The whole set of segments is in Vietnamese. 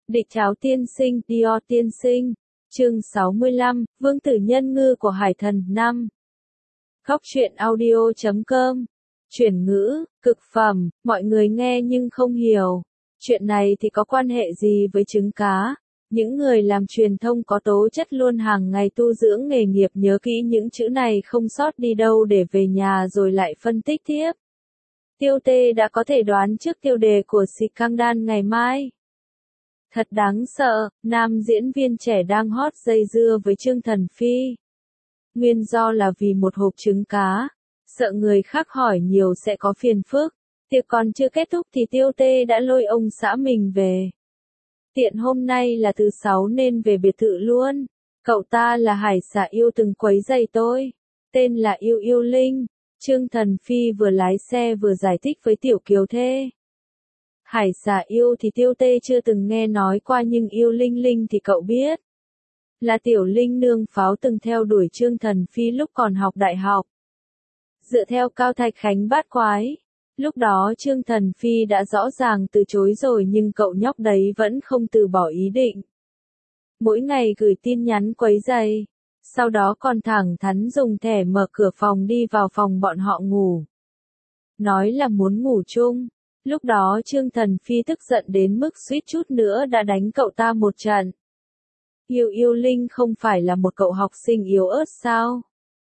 Địch Cháo tiên sinh, Dior tiên sinh. Chương 65, Vương tử nhân ngư của Hải Thần 5. Góc truyện audio.com. Chuyển ngữ, cực phẩm, mọi người nghe nhưng không hiểu. Chuyện này thì có quan hệ gì với trứng cá? Những người làm truyền thông có tố chất luôn hàng ngày tu dưỡng nghề nghiệp nhớ kỹ những chữ này không sót đi đâu để về nhà rồi lại phân tích tiếp. Tiêu Tê đã có thể đoán trước tiêu đề của Scandal ngày mai. Thật đáng sợ, nam diễn viên trẻ đang hot dây dưa với Trương Thần Phi. Nguyên do là vì một hộp trứng cá, sợ người khác hỏi nhiều sẽ có phiền phức. Tiệc còn chưa kết thúc thì Tiêu Tê đã lôi ông xã mình về. Tiện hôm nay là thứ 6 nên về biệt thự luôn. Cậu ta là Hải Xà Yêu từng quấy rầy tôi. Tên là Yêu Yêu Linh. Trương Thần Phi vừa lái xe vừa giải thích với Tiểu Kiều Thê. Hải Xà Yêu thì Tiêu Tê chưa từng nghe nói qua nhưng Yêu Linh Linh thì cậu biết. Là tiểu linh nương pháo từng theo đuổi Trương Thần Phi lúc còn học đại học. Dựa theo Cao Thạch Khánh bát quái. Lúc đó Trương Thần Phi đã rõ ràng từ chối rồi nhưng cậu nhóc đấy vẫn không từ bỏ ý định. Mỗi ngày gửi tin nhắn quấy rầy. Sau đó còn thẳng thắn dùng thẻ mở cửa phòng đi vào phòng bọn họ ngủ. Nói là muốn ngủ chung. Lúc đó Trương Thần Phi tức giận đến mức suýt chút nữa đã đánh cậu ta một trận. Yêu Yêu Linh không phải là một cậu học sinh yếu ớt sao?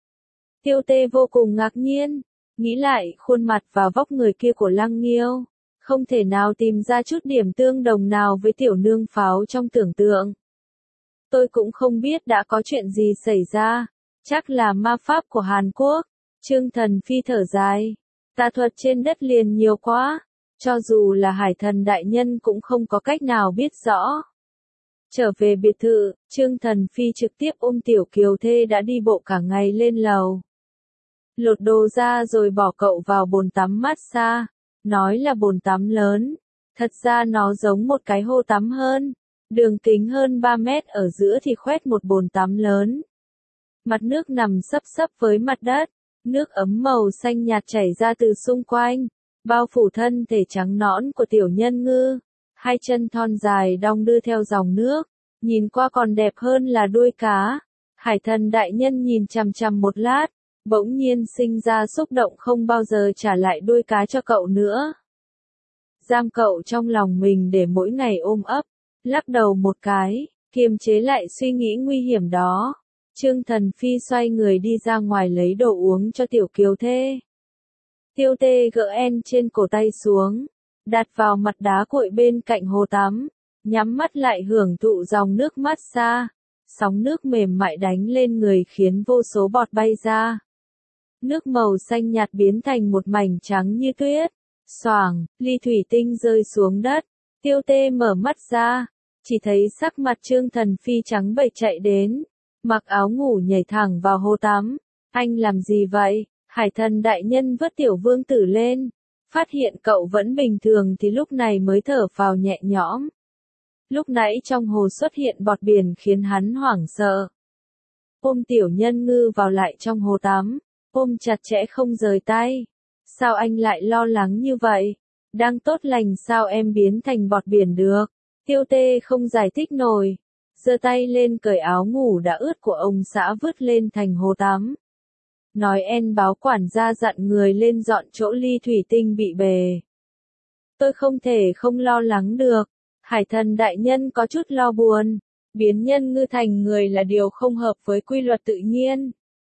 Tiêu Tê vô cùng ngạc nhiên, nghĩ lại khuôn mặt và vóc người kia của Lăng Nghiêu, không thể nào tìm ra chút điểm tương đồng nào với tiểu nương pháo trong tưởng tượng. Tôi cũng không biết đã có chuyện gì xảy ra, chắc là ma pháp của Hàn Quốc. Trương Thần Phi thở dài, tà thuật trên đất liền nhiều quá. Cho dù là Hải Thần đại nhân cũng không có cách nào biết rõ. Trở về biệt thự, Trương Thần Phi trực tiếp ôm Tiểu Kiều Thê đã đi bộ cả ngày lên lầu. Lột đồ ra rồi bỏ cậu vào bồn tắm massage. Nói là bồn tắm lớn. Thật ra nó giống một cái hồ tắm hơn. Đường kính hơn 3 mét ở giữa thì khoét một bồn tắm lớn. Mặt nước nằm xấp xấp với mặt đất. Nước ấm màu xanh nhạt chảy ra từ xung quanh. Bao phủ thân thể trắng nõn của tiểu nhân ngư, hai chân thon dài đong đưa theo dòng nước, nhìn qua còn đẹp hơn là đuôi cá. Hải Thần đại nhân nhìn chằm chằm một lát, bỗng nhiên sinh ra xúc động không bao giờ trả lại đuôi cá cho cậu nữa. Giam cậu trong lòng mình để mỗi ngày ôm ấp, lắc đầu một cái, kiềm chế lại suy nghĩ nguy hiểm đó. Trương Thần Phi xoay người đi ra ngoài lấy đồ uống cho Tiểu Kiều Thê. Tiêu Tê gỡ en trên cổ tay xuống, đặt vào mặt đá cuội bên cạnh hồ tắm, nhắm mắt lại hưởng thụ dòng nước massage, sóng nước mềm mại đánh lên người khiến vô số bọt bay ra. Nước màu xanh nhạt biến thành một mảnh trắng như tuyết, xoàng, ly thủy tinh rơi xuống đất, Tiêu Tê mở mắt ra, chỉ thấy sắc mặt Trương Thần Phi trắng bệch chạy đến, mặc áo ngủ nhảy thẳng vào hồ tắm. Anh làm gì vậy? Hải Thần đại nhân vớt tiểu vương tử lên, phát hiện cậu vẫn bình thường thì lúc này mới thở phào nhẹ nhõm. Lúc nãy trong hồ xuất hiện bọt biển khiến hắn hoảng sợ. Ôm tiểu nhân ngư vào lại trong hồ tắm, ôm chặt chẽ không rời tay. Sao anh lại lo lắng như vậy? Đang tốt lành sao em biến thành bọt biển được? Tiêu Tê không giải thích nổi, giơ tay lên cởi áo ngủ đã ướt của ông xã vứt lên thành hồ tắm. Nói en báo quản gia dặn người lên dọn chỗ ly thủy tinh bị bể. Tôi không thể không lo lắng được. Hải Thần đại nhân có chút lo buồn. Biến nhân ngư thành người là điều không hợp với quy luật tự nhiên.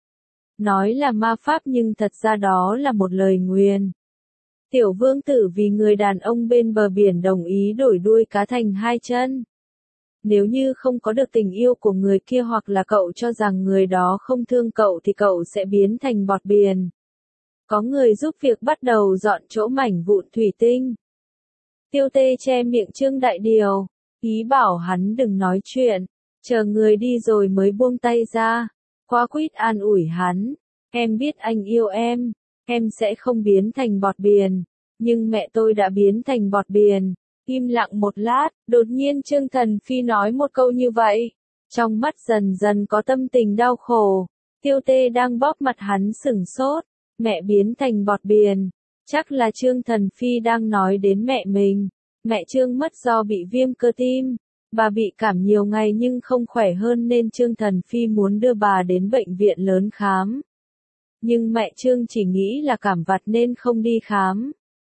Nói là ma pháp nhưng thật ra đó là một lời nguyền. Tiểu vương tử vì người đàn ông bên bờ biển đồng ý đổi đuôi cá thành 2 chân. Nếu như không có được tình yêu của người kia hoặc là cậu cho rằng người đó không thương cậu thì cậu sẽ biến thành bọt biển. Có người giúp việc bắt đầu dọn chỗ mảnh vụn thủy tinh. Tiêu Tê che miệng Trương Đại Điều, ý bảo hắn đừng nói chuyện, chờ người đi rồi mới buông tay ra. Quá quýt an ủi hắn, em biết anh yêu em sẽ không biến thành bọt biển, nhưng mẹ tôi đã biến thành bọt biển. Im lặng một lát, đột nhiên Trương Thần Phi nói một câu như vậy. Trong mắt dần dần có tâm tình đau khổ. Tiêu Tê đang bóp mặt hắn sửng sốt. Mẹ biến thành bọt biển. Chắc là Trương Thần Phi đang nói đến mẹ mình. Mẹ Trương mất do bị viêm cơ tim. Bà bị cảm nhiều ngày nhưng không khỏe hơn nên Trương Thần Phi muốn đưa bà đến bệnh viện lớn khám. Nhưng mẹ Trương chỉ nghĩ là cảm vặt nên không đi khám.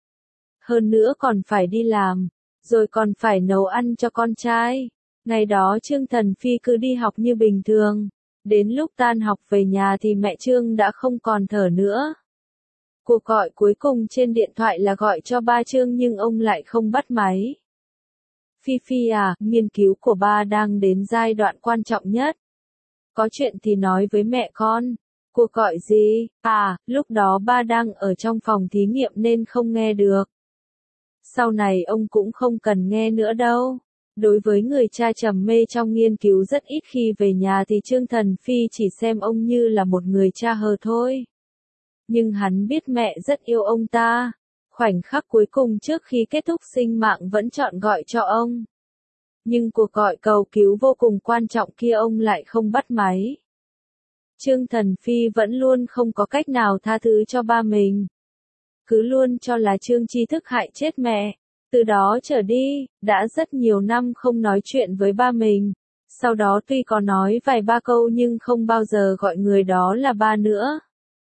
Hơn nữa còn phải đi làm, rồi còn phải nấu ăn cho con trai. Ngày đó Trương Thần Phi cứ đi học như bình thường. Đến lúc tan học về nhà thì mẹ Trương đã không còn thở nữa. Cuộc gọi cuối cùng trên điện thoại là gọi cho ba Trương nhưng ông lại không bắt máy. Phi Phi à, nghiên cứu của ba đang đến giai đoạn quan trọng nhất. Có chuyện thì nói với mẹ con. Cuộc gọi gì? À, lúc đó ba đang ở trong phòng thí nghiệm nên không nghe được. Sau này ông cũng không cần nghe nữa đâu. Đối với người cha trầm mê trong nghiên cứu rất ít khi về nhà thì Trương Thần Phi chỉ xem ông như là một người cha hờ thôi. Nhưng hắn biết mẹ rất yêu ông ta. Khoảnh khắc cuối cùng trước khi kết thúc sinh mạng vẫn chọn gọi cho ông. Nhưng cuộc gọi cầu cứu vô cùng quan trọng kia ông lại không bắt máy. Trương Thần Phi vẫn luôn không có cách nào tha thứ cho ba mình. Cứ luôn cho là Trương Tri Thức hại chết mẹ. Từ đó trở đi, đã rất nhiều năm không nói chuyện với ba mình. Sau đó tuy có nói vài ba câu nhưng không bao giờ gọi người đó là ba nữa.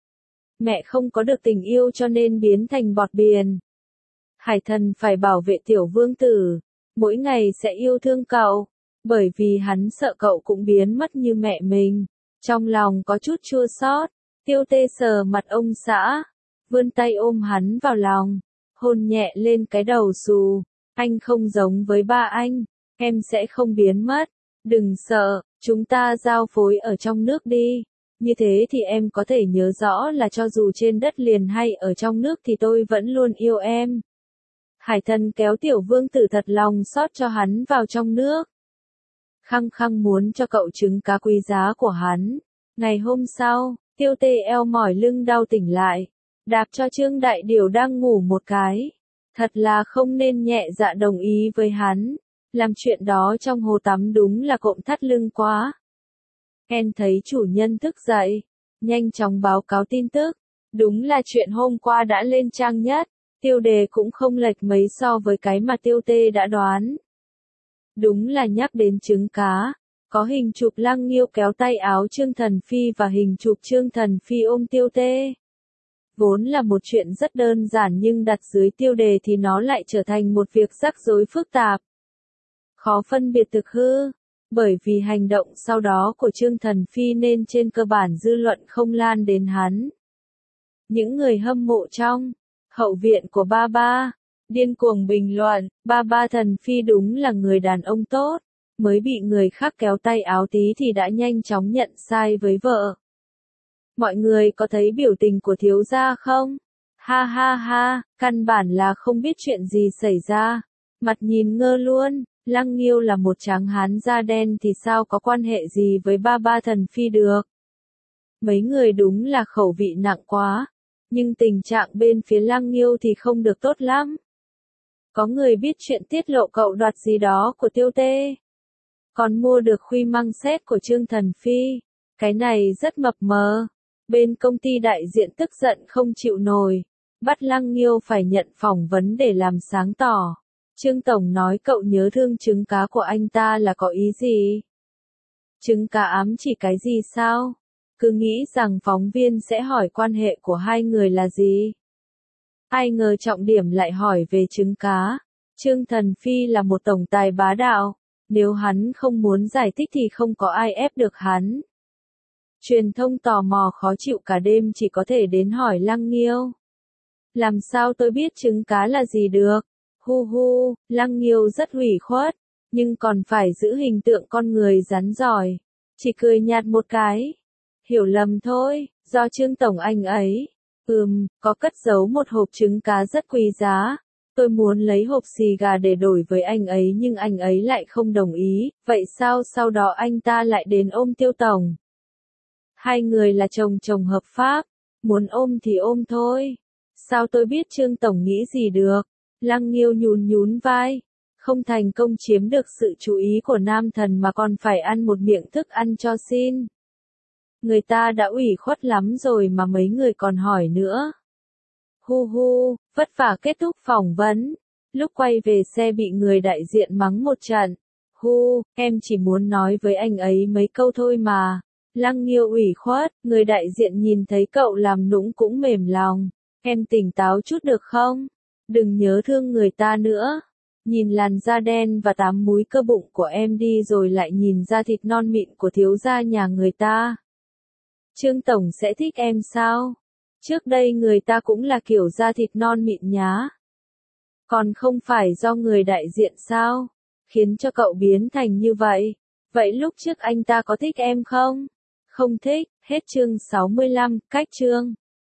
Mẹ không có được tình yêu cho nên biến thành bọt biển. Hải Thần phải bảo vệ tiểu vương tử. Mỗi ngày sẽ yêu thương cậu. Bởi vì hắn sợ cậu cũng biến mất như mẹ mình. Trong lòng có chút chua xót. Tiêu Tê sờ mặt ông xã. Vươn tay ôm hắn vào lòng. Hôn nhẹ lên cái đầu xù. Anh không giống với ba anh. Em sẽ không biến mất. Đừng sợ, chúng ta giao phối ở trong nước đi. Như thế thì em có thể nhớ rõ là cho dù trên đất liền hay ở trong nước thì tôi vẫn luôn yêu em. Hải Thần kéo tiểu vương tử thật lòng xót cho hắn vào trong nước. Khăng khăng muốn cho cậu trứng cá quý giá của hắn. Ngày hôm sau, Tiêu Tê eo mỏi lưng đau tỉnh lại. Đạp cho Trương Đại Điều đang ngủ một cái. Thật là không nên nhẹ dạ đồng ý với hắn. Làm chuyện đó trong hồ tắm đúng là cộm thắt lưng quá. Ken thấy chủ nhân thức dậy. Nhanh chóng báo cáo tin tức. Đúng là chuyện hôm qua đã lên trang nhất. Tiêu đề cũng không lệch mấy so với cái mà Tiêu Tê đã đoán. Đúng là nhắc đến trứng cá. Có hình chụp Lăng Nghiêu kéo tay áo Trương Thần Phi và hình chụp Trương Thần Phi ôm Tiêu Tê. Vốn là một chuyện rất đơn giản nhưng đặt dưới tiêu đề thì nó lại trở thành một việc rắc rối phức tạp. Khó phân biệt thực hư. Bởi vì hành động sau đó của Trương Thần Phi nên trên cơ bản dư luận không lan đến hắn. Những người hâm mộ trong hậu viện của ba ba điên cuồng bình luận, ba ba Thần Phi đúng là người đàn ông tốt, mới bị người khác kéo tay áo tí thì đã nhanh chóng nhận sai với vợ. Mọi người có thấy biểu tình của thiếu gia không? Ha ha ha, căn bản là không biết chuyện gì xảy ra. Mặt nhìn ngơ luôn, Lăng Nghiêu là một tráng hán da đen thì sao có quan hệ gì với ba ba Thần Phi được? Mấy người đúng là khẩu vị nặng quá. Nhưng tình trạng bên phía Lăng Nghiêu thì không được tốt lắm. Có người biết chuyện tiết lộ cậu đoạt gì đó của Tiêu Tê. Còn mua được khuy măng xét của Trương Thần Phi. Cái này rất mập mờ. Bên công ty đại diện tức giận không chịu nổi. Bắt Lăng Nghiêu phải nhận phỏng vấn để làm sáng tỏ. Trương Tổng nói cậu nhớ thương trứng cá của anh ta là có ý gì? Trứng cá ám chỉ cái gì sao? Cứ nghĩ rằng phóng viên sẽ hỏi quan hệ của hai người là gì? Ai ngờ trọng điểm lại hỏi về trứng cá. Trương Thần Phi là một tổng tài bá đạo. Nếu hắn không muốn giải thích thì không có ai ép được hắn. Truyền thông tò mò khó chịu cả đêm chỉ có thể đến hỏi Lăng Nghiêu. Làm sao tôi biết trứng cá là gì được? Hu hu, Lăng Nghiêu rất ủy khuất, nhưng còn phải giữ hình tượng con người rắn giỏi. Chỉ cười nhạt một cái. Hiểu lầm thôi, do Trương Tổng anh ấy. Có cất giấu một hộp trứng cá rất quý giá. Tôi muốn lấy hộp xì gà để đổi với anh ấy nhưng anh ấy lại không đồng ý. Vậy sao sau đó anh ta lại đến ôm Tiêu Tổng? Hai người là chồng chồng hợp pháp. Muốn ôm thì ôm thôi. Sao tôi biết Trương Tổng nghĩ gì được? Lăng Nghiêu nhún nhún vai. Không thành công chiếm được sự chú ý của nam thần mà còn phải ăn một miệng thức ăn cho xin. Người ta đã ủy khuất lắm rồi mà mấy người còn hỏi nữa. Hu hu, vất vả kết thúc phỏng vấn. Lúc quay về xe bị người đại diện mắng một trận. Hu, em chỉ muốn nói với anh ấy mấy câu thôi mà. Lăng Nghiêu ủy khuất, người đại diện nhìn thấy cậu làm nũng cũng mềm lòng. Em tỉnh táo chút được không? Đừng nhớ thương người ta nữa. Nhìn làn da đen và 8 múi cơ bụng của em đi rồi lại nhìn da thịt non mịn của thiếu gia nhà người ta. Trương Tổng sẽ thích em sao? Trước đây người ta cũng là kiểu da thịt non mịn nhá. Còn không phải do người đại diện sao? Khiến cho cậu biến thành như vậy. Vậy lúc trước anh ta có thích em không? Không thích. Hết chương 65, cách chương.